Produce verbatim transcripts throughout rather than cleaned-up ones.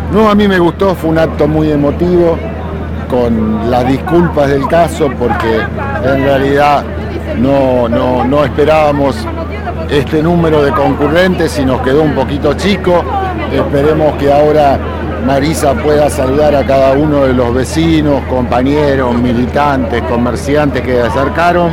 No, a mí me gustó, fue un acto muy emotivo, con las disculpas del caso, porque en realidad no, no, no esperábamos este número de concurrentes y nos quedó un poquito chico. Esperemos que ahora Marisa pueda saludar a cada uno de los vecinos, compañeros, militantes, comerciantes que se acercaron.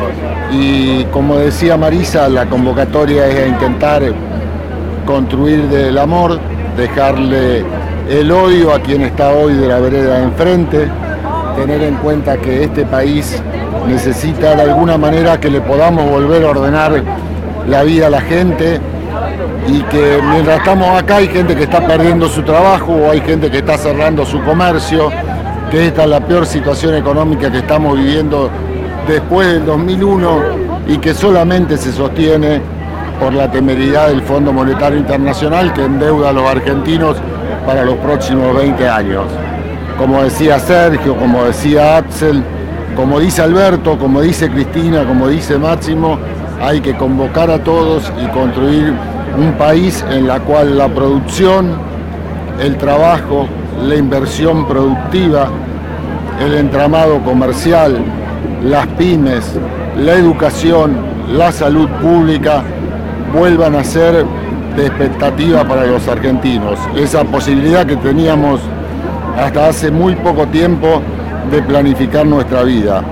Y como decía Marisa, la convocatoria es a intentar construir del amor, dejarle el odio a quien está hoy de la vereda de enfrente, tener en cuenta que este país necesita de alguna manera que le podamos volver a ordenar la vida a la gente, y que mientras estamos acá hay gente que está perdiendo su trabajo o hay gente que está cerrando su comercio, que esta es la peor situación económica que estamos viviendo después del dos mil uno y que solamente se sostiene por la temeridad del Fondo Monetario Internacional, que endeuda a los argentinos para los próximos veinte años. Como decía Sergio, como decía Axel, como dice Alberto, como dice Cristina, como dice Máximo, hay que convocar a todos y construir un país en la cual la producción, el trabajo, la inversión productiva, el entramado comercial, las pymes, la educación, la salud pública vuelvan a ser de expectativa para los argentinos. Esa posibilidad que teníamos hasta hace muy poco tiempo de planificar nuestra vida.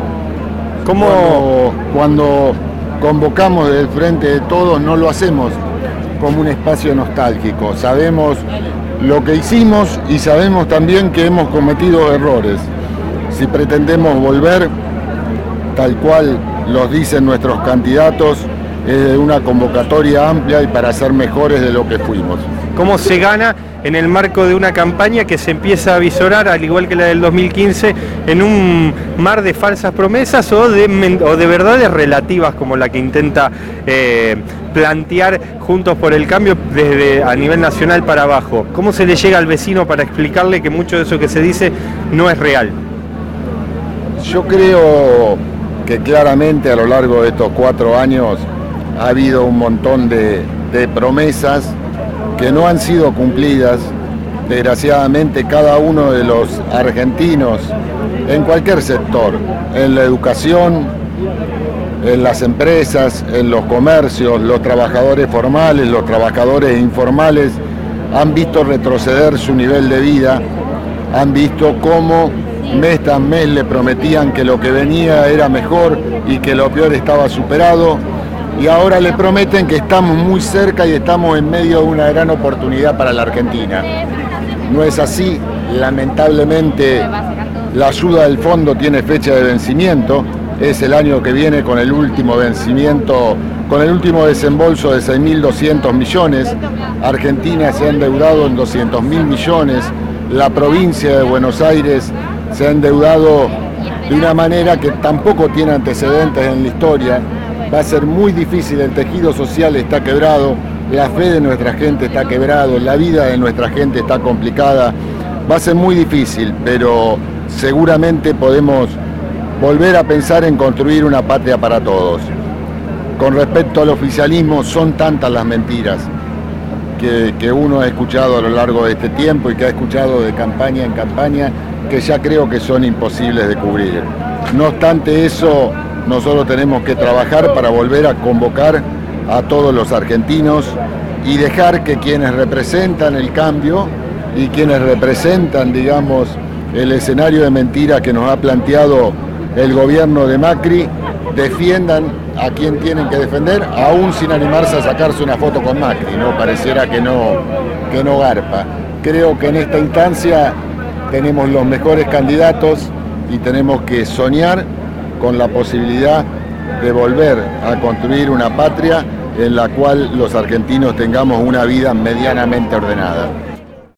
¿Cómo? Cuando, cuando convocamos desde el Frente de Todos, no lo hacemos como un espacio nostálgico. Sabemos lo que hicimos y sabemos también que hemos cometido errores. Si pretendemos volver, tal cual los dicen nuestros candidatos, es de una convocatoria amplia y para ser mejores de lo que fuimos. ¿Cómo se gana en el marco de una campaña que se empieza a visorar, al igual que la del dos mil quince, en un mar de falsas promesas o de, o de verdades relativas como la que intenta eh, plantear Juntos por el Cambio desde a nivel nacional para abajo? ¿Cómo se le llega al vecino para explicarle que mucho de eso que se dice no es real? Yo creo que claramente a lo largo de estos cuatro años ha habido un montón de, de promesas que no han sido cumplidas. Desgraciadamente cada uno de los argentinos, en cualquier sector, en la educación, en las empresas, en los comercios, los trabajadores formales, los trabajadores informales, han visto retroceder su nivel de vida, han visto cómo mes tras mes le prometían que lo que venía era mejor y que lo peor estaba superado. Y ahora le prometen que estamos muy cerca y estamos en medio de una gran oportunidad para la Argentina. No es así, lamentablemente la ayuda del fondo tiene fecha de vencimiento, es el año que viene con el último vencimiento, con el último desembolso de seis mil doscientos millones, Argentina se ha endeudado en doscientos mil millones, la provincia de Buenos Aires se ha endeudado de una manera que tampoco tiene antecedentes en la historia. Va a ser muy difícil, el tejido social está quebrado, la fe de nuestra gente está quebrado, la vida de nuestra gente está complicada. Va a ser muy difícil, pero seguramente podemos volver a pensar en construir una patria para todos. Con respecto al oficialismo, son tantas las mentiras que, que uno ha escuchado a lo largo de este tiempo y que ha escuchado de campaña en campaña, que ya creo que son imposibles de cubrir. No obstante eso, nosotros tenemos que trabajar para volver a convocar a todos los argentinos y dejar que quienes representan el cambio y quienes representan, digamos, el escenario de mentira que nos ha planteado el gobierno de Macri, defiendan a quien tienen que defender, aún sin animarse a sacarse una foto con Macri, ¿no? Pareciera que no, que no garpa. Creo que en esta instancia tenemos los mejores candidatos y tenemos que soñar con la posibilidad de volver a construir una patria en la cual los argentinos tengamos una vida medianamente ordenada.